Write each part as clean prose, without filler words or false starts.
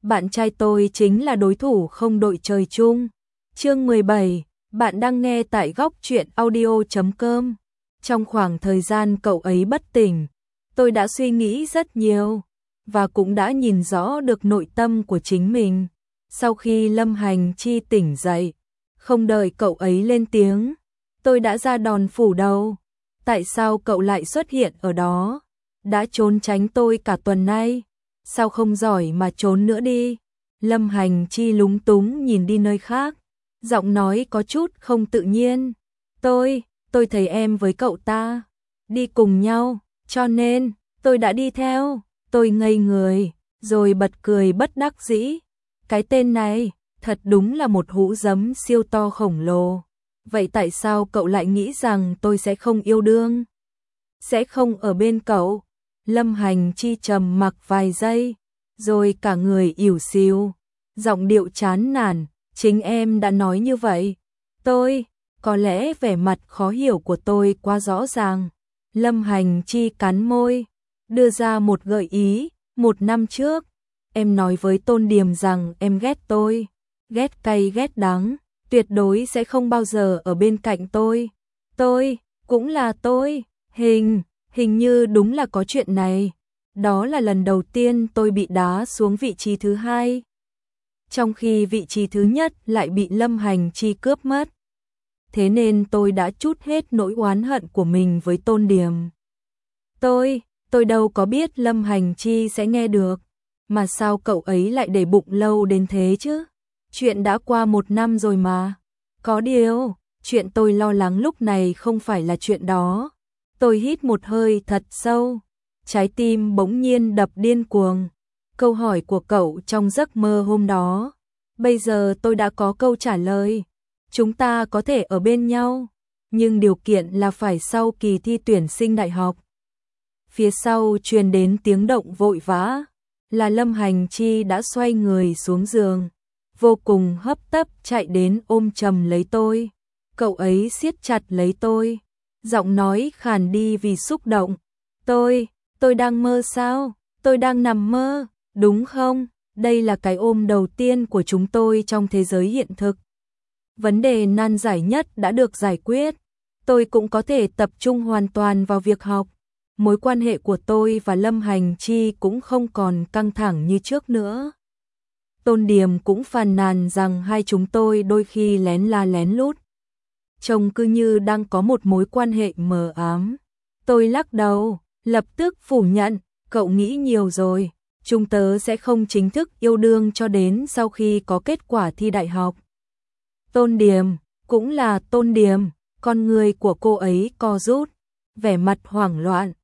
bạn trai tôi chính là đối thủ không đội trời chung. Chương 17, bạn đang nghe tại góc truyện audio.com. Trong khoảng thời gian cậu ấy bất tỉnh, tôi đã suy nghĩ rất nhiều, và cũng đã nhìn rõ được nội tâm của chính mình. Sau khi Lâm Hành Chi tỉnh dậy, không đợi cậu ấy lên tiếng, tôi đã ra đòn phủ đầu. Tại sao cậu lại xuất hiện ở đó? Đã trốn tránh tôi cả tuần nay, sao không giỏi mà trốn nữa đi? Lâm Hành Chi lúng túng nhìn đi nơi khác, giọng nói có chút không tự nhiên. Tôi thấy em với cậu ta đi cùng nhau, cho nên tôi đã đi theo. Tôi ngây người, rồi bật cười bất đắc dĩ. Cái tên này, thật đúng là một hũ giấm siêu to khổng lồ. Vậy tại sao cậu lại nghĩ rằng tôi sẽ không yêu đương? Sẽ không ở bên cậu? Lâm Hành Chi trầm mặc vài giây, rồi cả người ỉu xìu, giọng điệu chán nản, chính em đã nói như vậy. Có lẽ vẻ mặt khó hiểu của tôi quá rõ ràng. Lâm Hành Chi cắn môi, đưa ra một gợi ý. 1 năm trước, em nói với Tôn Điềm rằng em ghét tôi, ghét cay ghét đắng, tuyệt đối sẽ không bao giờ ở bên cạnh tôi. Cũng là tôi, hình như đúng là có chuyện này. Đó là lần đầu tiên tôi bị đá xuống vị trí thứ 2, trong khi vị trí thứ nhất lại bị Lâm Hành Chi cướp mất. Thế nên tôi đã trút hết nỗi oán hận của mình với Tôn Điềm. Tôi đâu có biết Lâm Hành Chi sẽ nghe được, mà sao cậu ấy lại để bụng lâu đến thế chứ? Chuyện đã qua 1 năm rồi mà. Có điều, chuyện tôi lo lắng lúc này không phải là chuyện đó. Tôi hít một hơi thật sâu, trái tim bỗng nhiên đập điên cuồng. Câu hỏi của cậu trong giấc mơ hôm đó, bây giờ tôi đã có câu trả lời. Chúng ta có thể ở bên nhau, nhưng điều kiện là phải sau kỳ thi tuyển sinh đại học. Phía sau truyền đến tiếng động vội vã, là Lâm Hành Chi đã xoay người xuống giường, vô cùng hấp tấp chạy đến ôm chầm lấy tôi. Cậu ấy siết chặt lấy tôi, giọng nói khàn đi vì xúc động. Tôi đang mơ sao? Tôi đang nằm mơ, đúng không? Đây là cái ôm đầu tiên của chúng tôi trong thế giới hiện thực. Vấn đề nan giải nhất đã được giải quyết. Tôi cũng có thể tập trung hoàn toàn vào việc học. Mối quan hệ của tôi và Lâm Hành Chi cũng không còn căng thẳng như trước nữa. Tôn Điềm cũng phàn nàn rằng hai chúng tôi đôi khi lén la lén lút, trông cứ như đang có một mối quan hệ mờ ám. Tôi lắc đầu, lập tức phủ nhận, cậu nghĩ nhiều rồi. Chúng tớ sẽ không chính thức yêu đương cho đến sau khi có kết quả thi đại học. Tôn Điềm, cũng là Tôn Điềm, con người của cô ấy co rút, vẻ mặt hoảng loạn.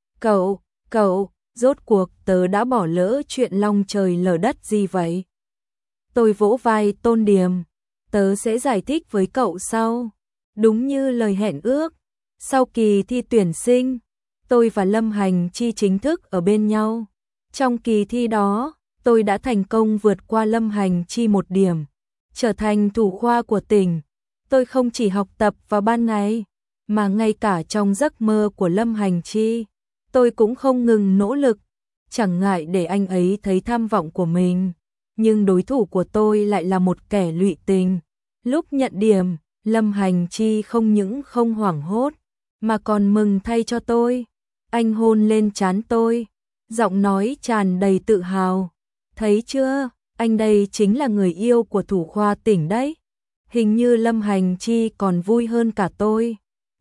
Cậu, rốt cuộc tớ đã bỏ lỡ chuyện long trời lở đất gì vậy? Tôi vỗ vai Tôn Điềm, tớ sẽ giải thích với cậu sau. Đúng như lời hẹn ước, sau kỳ thi tuyển sinh, tôi và Lâm Hành Chi chính thức ở bên nhau. Trong kỳ thi đó, tôi đã thành công vượt qua Lâm Hành Chi 1 điểm, trở thành thủ khoa của tỉnh. Tôi không chỉ học tập vào ban ngày, mà ngay cả trong giấc mơ của Lâm Hành Chi, tôi cũng không ngừng nỗ lực, chẳng ngại để anh ấy thấy tham vọng của mình. Nhưng đối thủ của tôi lại là một kẻ lụy tình. Lúc nhận điểm, Lâm Hành Chi không những không hoảng hốt, mà còn mừng thay cho tôi. Anh hôn lên trán tôi, giọng nói tràn đầy tự hào. Thấy chưa, anh đây chính là người yêu của thủ khoa tỉnh đấy. Hình như Lâm Hành Chi còn vui hơn cả tôi.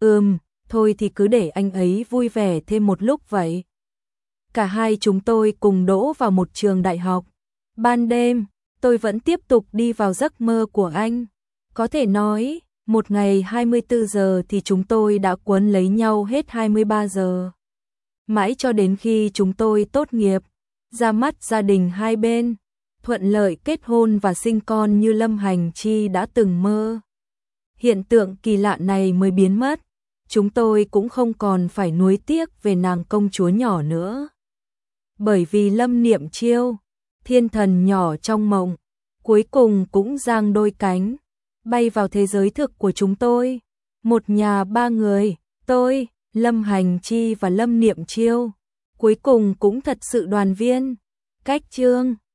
Thôi thì cứ để anh ấy vui vẻ thêm một lúc vậy. Cả hai chúng tôi cùng đỗ vào một trường đại học. Ban đêm, tôi vẫn tiếp tục đi vào giấc mơ của anh. Có thể nói, một ngày 24 giờ thì chúng tôi đã quấn lấy nhau hết 23 giờ. Mãi cho đến khi chúng tôi tốt nghiệp, ra mắt gia đình hai bên, thuận lợi kết hôn và sinh con như Lâm Hành Chi đã từng mơ. Hiện tượng kỳ lạ này mới biến mất. Chúng tôi cũng không còn phải nuối tiếc về nàng công chúa nhỏ nữa. Bởi vì Lâm Niệm Chiêu, thiên thần nhỏ trong mộng, cuối cùng cũng giang đôi cánh, bay vào thế giới thực của chúng tôi. Một nhà 3 người, tôi, Lâm Hành Chi và Lâm Niệm Chiêu, cuối cùng cũng thật sự đoàn viên. Cách chương